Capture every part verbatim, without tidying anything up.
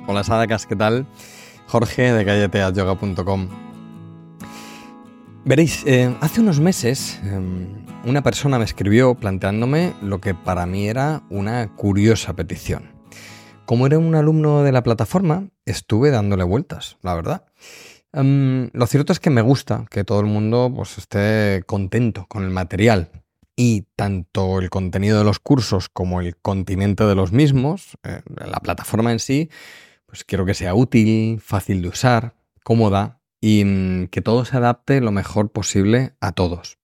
Hola Sadakas, ¿qué tal? Jorge de galleteas yoga punto com. Veréis, eh, hace unos meses eh, una persona me escribió planteándome lo que para mí era una curiosa petición. Como era un alumno de la plataforma, estuve dándole vueltas, la verdad. Um, lo cierto es que me gusta que todo el mundo pues, esté contento con el material. Y tanto el contenido de los cursos como el continente de los mismos, eh, la plataforma en sí, pues quiero que sea útil, fácil de usar, cómoda y mmm, que todo se adapte lo mejor posible a todos.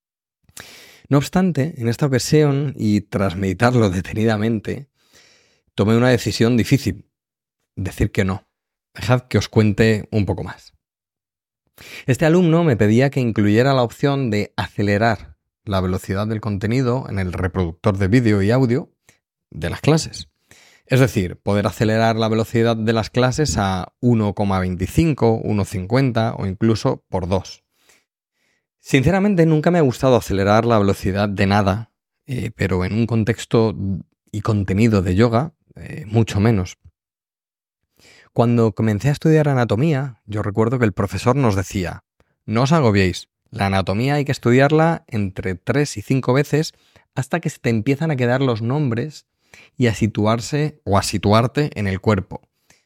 No obstante, en esta ocasión, y tras meditarlo detenidamente, tomé una decisión difícil, decir que no. Dejad que os cuente un poco más. Este alumno me pedía que incluyera la opción de acelerar la velocidad del contenido en el reproductor de vídeo y audio de las clases. Es decir, poder acelerar la velocidad de las clases a uno coma veinticinco, uno coma cincuenta o incluso por dos. Sinceramente, nunca me ha gustado acelerar la velocidad de nada, eh, pero en un contexto y contenido de yoga, eh, mucho menos. Cuando comencé a estudiar anatomía, yo recuerdo que el profesor nos decía: no os agobiéis, la anatomía hay que estudiarla entre tres y cinco veces hasta que se te empiezan a quedar los nombres y a situarse o a situarte en el cuerpo.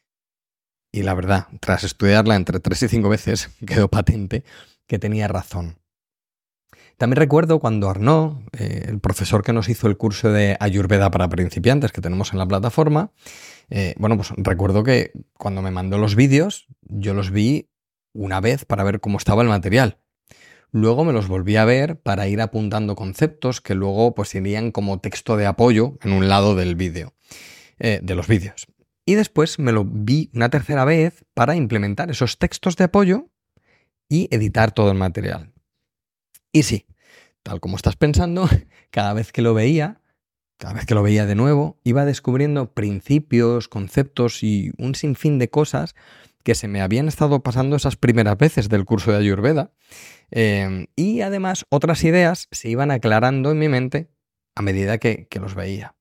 Y la verdad, tras estudiarla entre tres y cinco veces, quedó patente que tenía razón. También recuerdo cuando Arnaud, eh, el profesor que nos hizo el curso de Ayurveda para principiantes que tenemos en la plataforma, eh, bueno, pues recuerdo que cuando me mandó los vídeos, yo los vi una vez para ver cómo estaba el material. Luego me los volví a ver para ir apuntando conceptos que luego pues irían como texto de apoyo en un lado del vídeo, eh, de los vídeos. Y después me lo vi una tercera vez para implementar esos textos de apoyo y editar todo el material. Y sí, tal como estás pensando, cada vez que lo veía, cada vez que lo veía de nuevo, iba descubriendo principios, conceptos y un sinfín de cosas que se me habían estado pasando esas primeras veces del curso de Ayurveda. Eh, y además otras ideas se iban aclarando en mi mente a medida que, que los veía.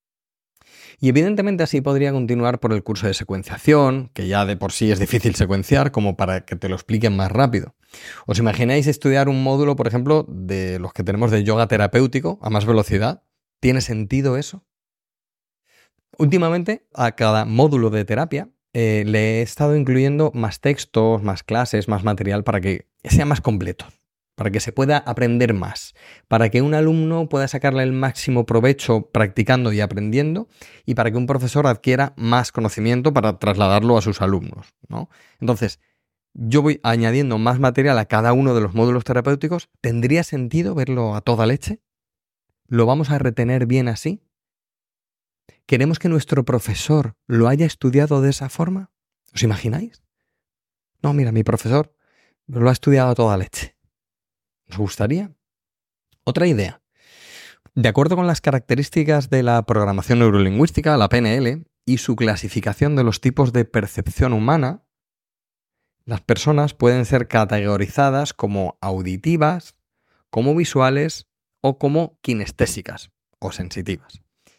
Y evidentemente así podría continuar por el curso de secuenciación, que ya de por sí es difícil secuenciar, como para que te lo expliquen más rápido. ¿Os imagináis estudiar un módulo, por ejemplo, de los que tenemos de yoga terapéutico a más velocidad? ¿Tiene sentido eso? Últimamente, a cada módulo de terapia eh, le he estado incluyendo más textos, más clases, más material para que sea más completo, para que se pueda aprender más, para que un alumno pueda sacarle el máximo provecho practicando y aprendiendo y para que un profesor adquiera más conocimiento para trasladarlo a sus alumnos, ¿no? Entonces, yo voy añadiendo más material a cada uno de los módulos terapéuticos. ¿Tendría sentido verlo a toda leche? ¿Lo vamos a retener bien así? ¿Queremos que nuestro profesor lo haya estudiado de esa forma? ¿Os imagináis? No, mira, mi profesor lo ha estudiado a toda leche. ¿Os gustaría? Otra idea. De acuerdo con las características de la programación neurolingüística, la P N L, y su clasificación de los tipos de percepción humana, las personas pueden ser categorizadas como auditivas, como visuales o como kinestésicas o sensitivas.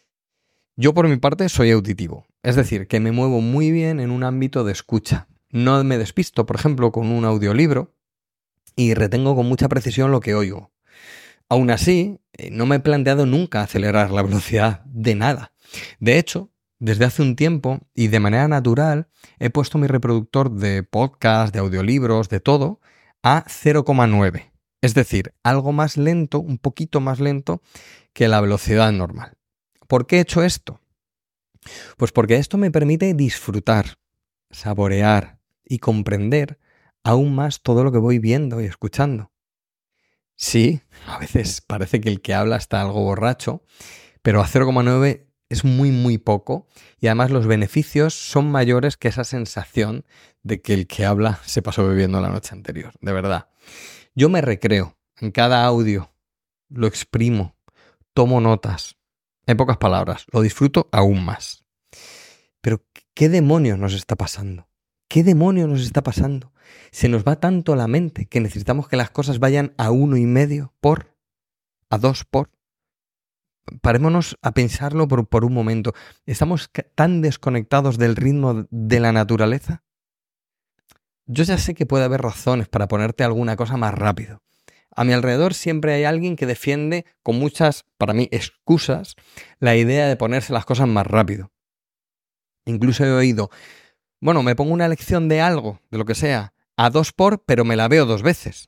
Yo por mi parte soy auditivo, es decir, que me muevo muy bien en un ámbito de escucha. No me despisto, por ejemplo, con un audiolibro y retengo con mucha precisión lo que oigo. Aún así, no me he planteado nunca acelerar la velocidad de nada. De hecho, desde hace un tiempo y de manera natural he puesto mi reproductor de podcast, de audiolibros, de todo, a cero coma nueve. Es decir, algo más lento, un poquito más lento que la velocidad normal. ¿Por qué he hecho esto? Pues porque esto me permite disfrutar, saborear y comprender aún más todo lo que voy viendo y escuchando. Sí, a veces parece que el que habla está algo borracho, pero a cero coma nueve es muy muy poco y además los beneficios son mayores que esa sensación de que el que habla se pasó bebiendo la noche anterior, de verdad. Yo me recreo en cada audio, lo exprimo, tomo notas, en pocas palabras, lo disfruto aún más. Pero ¿qué demonios nos está pasando? ¿Qué demonios nos está pasando? Se nos va tanto la mente que necesitamos que las cosas vayan a uno y medio por, a dos por. parémonos a pensarlo por, por un momento. ¿Estamos tan desconectados del ritmo de la naturaleza? Yo ya sé que puede haber razones para ponerte alguna cosa más rápido. A mi alrededor siempre hay alguien que defiende con muchas, para mí, excusas, la idea de ponerse las cosas más rápido. Incluso he oído, bueno, me pongo una lección de algo, de lo que sea, a dos por, pero me la veo dos veces.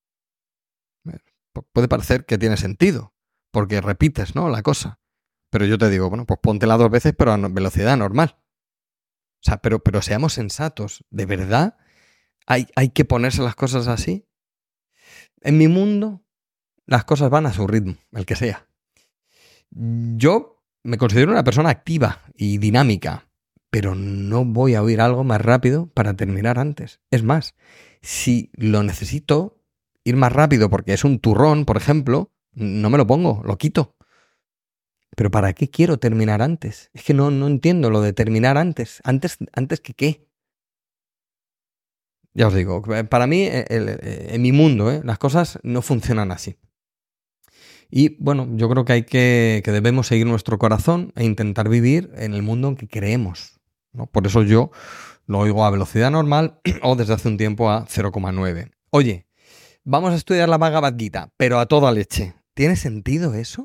Puede parecer que tiene sentido, porque repites, ¿no?, la cosa. Pero yo te digo, bueno, pues póntela dos veces, pero a velocidad normal. O sea, pero, pero seamos sensatos. ¿De verdad hay, hay que ponerse las cosas así? En mi mundo, las cosas van a su ritmo, el que sea. Yo me considero una persona activa y dinámica, pero no voy a oír algo más rápido para terminar antes. Es más, si lo necesito ir más rápido porque es un turrón, por ejemplo, no me lo pongo, lo quito. ¿Pero para qué quiero terminar antes? Es que no, no entiendo lo de terminar antes. ¿Antes, antes que qué? Ya os digo, para mí, el, el, en mi mundo, ¿eh? las cosas no funcionan así. Y bueno, yo creo que hay que, que debemos seguir nuestro corazón e intentar vivir en el mundo en que creemos, ¿no? Por eso yo lo oigo a velocidad normal o desde hace un tiempo a cero coma nueve. Oye, vamos a estudiar la Bhagavad Gita, pero a toda leche. ¿Tiene sentido eso?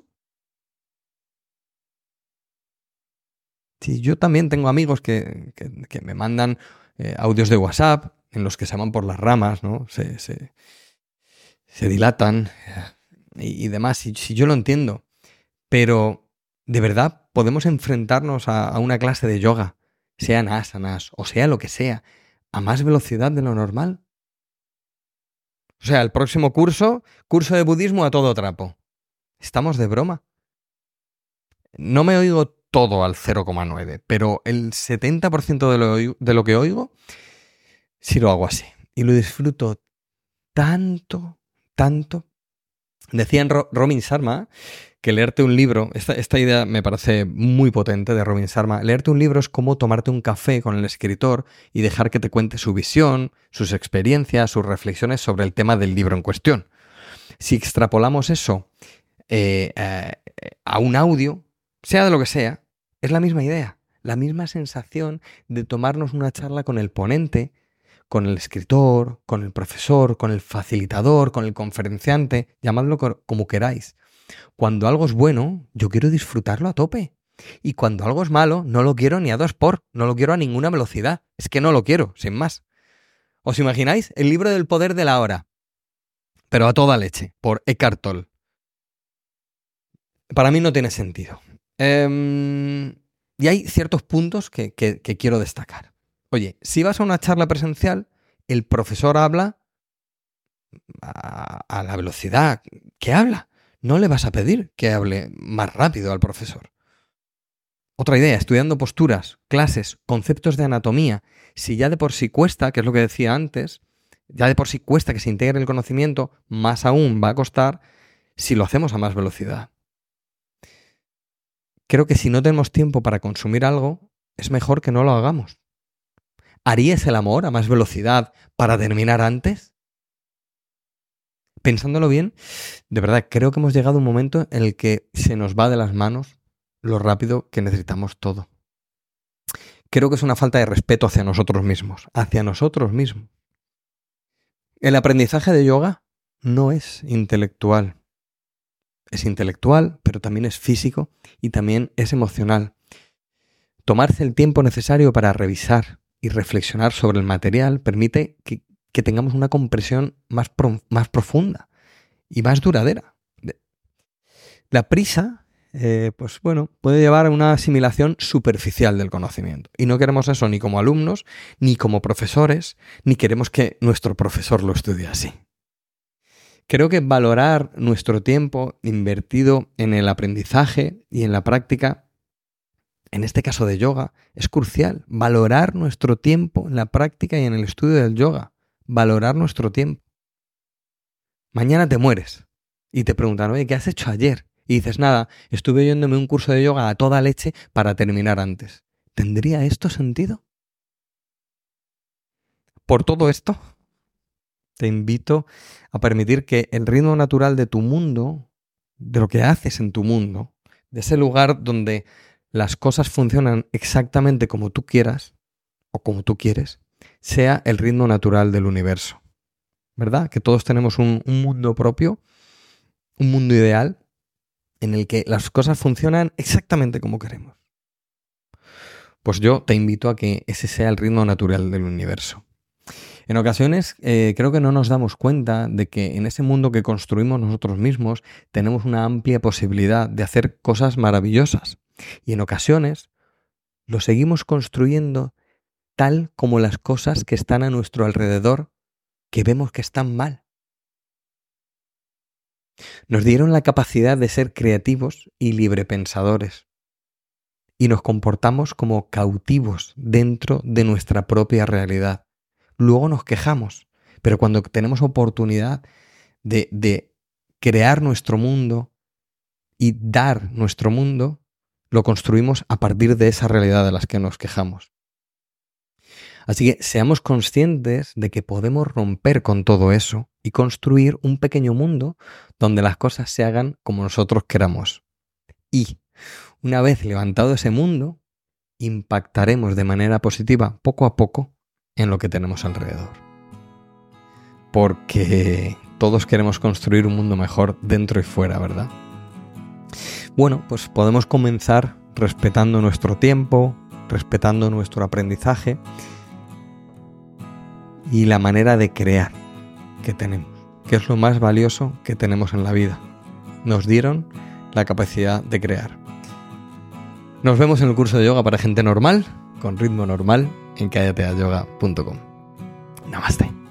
Sí, yo también tengo amigos que, que, que me mandan eh, audios de WhatsApp en los que se van por las ramas, ¿no? Se, se, se dilatan y, y demás. Si, si yo lo entiendo, pero ¿de verdad podemos enfrentarnos a, a una clase de yoga, sean asanas o sea lo que sea, a más velocidad de lo normal? O sea, el próximo curso, curso de budismo a todo trapo. ¿Estamos de broma? No me oigo todo al cero coma nueve, pero el setenta por ciento de lo, de lo que oigo sí lo hago así. Y lo disfruto tanto, tanto. Decía en Ro- Robin Sharma que leerte un libro, esta, esta idea me parece muy potente de Robin Sharma, leerte un libro es como tomarte un café con el escritor y dejar que te cuente su visión, sus experiencias, sus reflexiones sobre el tema del libro en cuestión. Si extrapolamos eso eh, eh, a un audio, sea de lo que sea, es la misma idea, la misma sensación de tomarnos una charla con el ponente, con el escritor, con el profesor, con el facilitador, con el conferenciante, llamadlo como queráis. Cuando algo es bueno, yo quiero disfrutarlo a tope. Y cuando algo es malo, no lo quiero ni a dos por, no lo quiero a ninguna velocidad. Es que no lo quiero, sin más. ¿Os imagináis? El libro del poder de la hora, pero a toda leche, por Eckhart Tolle. Para mí no tiene sentido. Eh, y hay ciertos puntos que, que, que quiero destacar. Oye, si vas a una charla presencial, el profesor habla a, a la velocidad que habla. No le vas a pedir que hable más rápido al profesor. Otra idea, estudiando posturas, clases, conceptos de anatomía. Si ya de por sí cuesta, que es lo que decía antes, ya de por sí cuesta que se integre el conocimiento, más aún va a costar si lo hacemos a más velocidad. Creo que si no tenemos tiempo para consumir algo, es mejor que no lo hagamos. ¿Harías el amor a más velocidad para terminar antes? Pensándolo bien, de verdad, creo que hemos llegado a un momento en el que se nos va de las manos lo rápido que necesitamos todo. Creo que es una falta de respeto hacia nosotros mismos, hacia nosotros mismos. El aprendizaje de yoga no es intelectual. Es intelectual, pero también es físico y también es emocional. Tomarse el tiempo necesario para revisar y reflexionar sobre el material permite que, que tengamos una comprensión más, pro, más profunda y más duradera. La prisa, eh, pues bueno, puede llevar a una asimilación superficial del conocimiento. Y no queremos eso ni como alumnos, ni como profesores, ni queremos que nuestro profesor lo estudie así. Creo que valorar nuestro tiempo invertido en el aprendizaje y en la práctica, en este caso de yoga, es crucial. Valorar nuestro tiempo en la práctica y en el estudio del yoga. Valorar nuestro tiempo. Mañana te mueres y te preguntan, oye, ¿qué has hecho ayer? Y dices, nada, estuve oyéndome un curso de yoga a toda leche para terminar antes. ¿Tendría esto sentido? Por todo esto, te invito a permitir que el ritmo natural de tu mundo, de lo que haces en tu mundo, de ese lugar donde las cosas funcionan exactamente como tú quieras o como tú quieres, sea el ritmo natural del universo. ¿Verdad? Que todos tenemos un, un mundo propio, un mundo ideal, en el que las cosas funcionan exactamente como queremos. Pues yo te invito a que ese sea el ritmo natural del universo. En ocasiones eh, creo que no nos damos cuenta de que en ese mundo que construimos nosotros mismos tenemos una amplia posibilidad de hacer cosas maravillosas. Y en ocasiones lo seguimos construyendo tal como las cosas que están a nuestro alrededor que vemos que están mal. Nos dieron la capacidad de ser creativos y librepensadores. Y nos comportamos como cautivos dentro de nuestra propia realidad. Luego nos quejamos, pero cuando tenemos oportunidad de, de crear nuestro mundo y dar nuestro mundo, lo construimos a partir de esa realidad de las que nos quejamos. Así que seamos conscientes de que podemos romper con todo eso y construir un pequeño mundo donde las cosas se hagan como nosotros queramos. Y una vez levantado ese mundo, impactaremos de manera positiva poco a poco en lo que tenemos alrededor. Porque todos queremos construir un mundo mejor dentro y fuera, ¿verdad? Bueno, pues podemos comenzar respetando nuestro tiempo, respetando nuestro aprendizaje y la manera de crear que tenemos, que es lo más valioso que tenemos en la vida. Nos dieron la capacidad de crear. Nos vemos en el curso de yoga para gente normal, con ritmo normal, en kayateayoga punto com. Namaste.